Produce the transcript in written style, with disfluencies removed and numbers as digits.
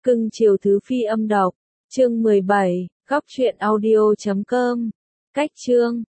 Cưng chiều thứ phi âm đọc. Chương 17, góc truyện audio.com. Cách chương